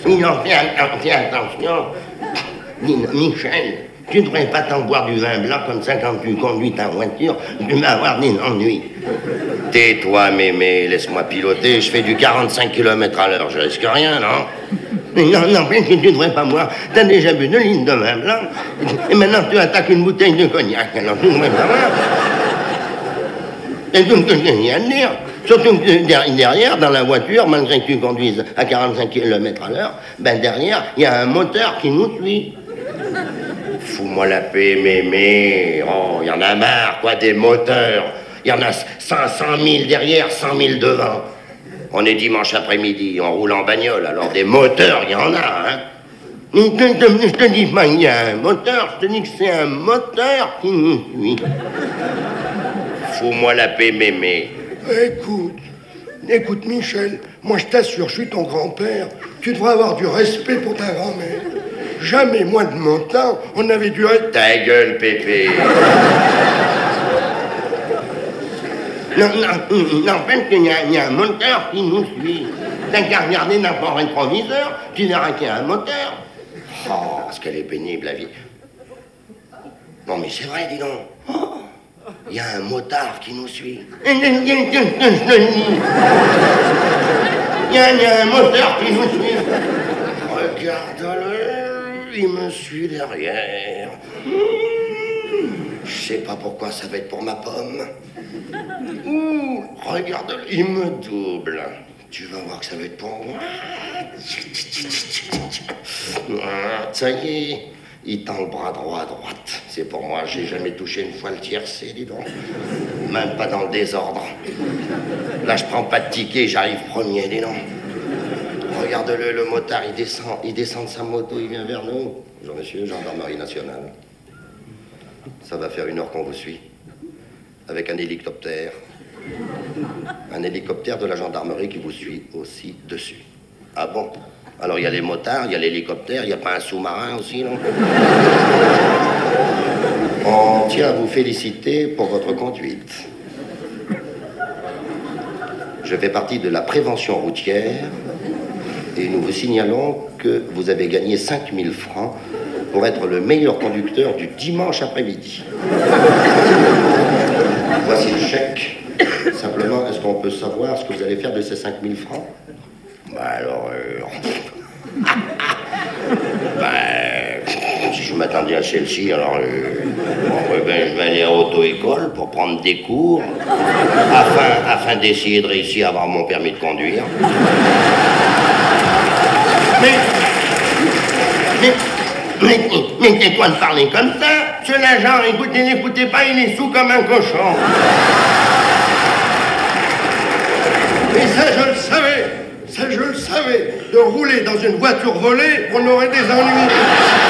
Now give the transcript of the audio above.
Il en fait attention. Michel, tu ne devrais pas t'en boire du vin blanc comme ça quand tu conduis ta voiture. Tu vas avoir des ennuis. Tais-toi, mémé, laisse-moi piloter. Je fais du 45 km/h. Je risque rien, non? Non, que tu ne devrais pas boire. T'as déjà bu 2 litres de vin blanc. Et maintenant, tu attaques une bouteille de cognac. Alors, tu ne devrais pas boire. Et tout ce que j'ai à te dire. Surtout que derrière, dans la voiture, malgré que tu conduises à 45 km/h, ben derrière, il y a un moteur qui nous suit. Fous-moi la paix, mémé. Oh, il y en a marre, quoi, des moteurs. Il y en a 500 000 derrière, 100 000 devant. On est dimanche après-midi, on roule en bagnole, alors des moteurs, il y en a, hein. Je te dis pas qu'il y a un moteur, je te dis que c'est un moteur qui nous suit. Fous-moi la paix, mémé. Écoute, Michel, moi je t'assure, je suis ton grand-père. Tu devrais avoir du respect pour ta grand-mère. Jamais, moi de mon temps, on avait du respect. Ta gueule, Pépé. Non, en fait, il y a un moteur qui nous suit. T'as qu'à regarder dans ton rétroviseur, tu verras qu'il y a un moteur. Oh, parce qu'elle est pénible, la vie. Non, mais c'est vrai, dis donc. Oh, il y a un motard qui nous suit. Je te le dis. Il y a un moteur qui nous suit. Regarde-le, il me suit derrière. Je sais pas pourquoi ça va être pour ma pomme. Ouh, regarde-le, il me double. Tu vas voir que ça va être pour moi. Ça y est, il tend le bras droit à droite. C'est pour moi, j'ai jamais touché une fois le tiercé, dis donc. Même pas dans le désordre. Là, je prends pas de ticket, j'arrive premier, dis donc. Regarde-le, le motard, il descend de sa moto, il vient vers nous. Bonjour monsieur, gendarmerie nationale. Ça va faire 1 heure qu'on vous suit. Avec un hélicoptère. Un hélicoptère de la gendarmerie qui vous suit aussi dessus. Ah bon? Alors il y a les motards, il y a l'hélicoptère, il n'y a pas un sous-marin aussi, non? On tient à vous féliciter pour votre conduite. Je fais partie de la prévention routière et nous vous signalons que vous avez gagné 5 000 francs pour être le meilleur conducteur du dimanche après-midi. Voici le chèque. Simplement, est-ce qu'on peut savoir ce que vous allez faire de ces 5 000 francs? Bah alors... si je m'attendais à celle-ci, alors... je vais aller à l'auto-école pour prendre des cours afin d'essayer de réussir à avoir mon permis de conduire. Mais tais-toi de parler comme ça. Ce l'agent, n'écoutez pas, il est sous comme un cochon. Et ça, je le savais. De rouler dans une voiture volée, on aurait des ennuis.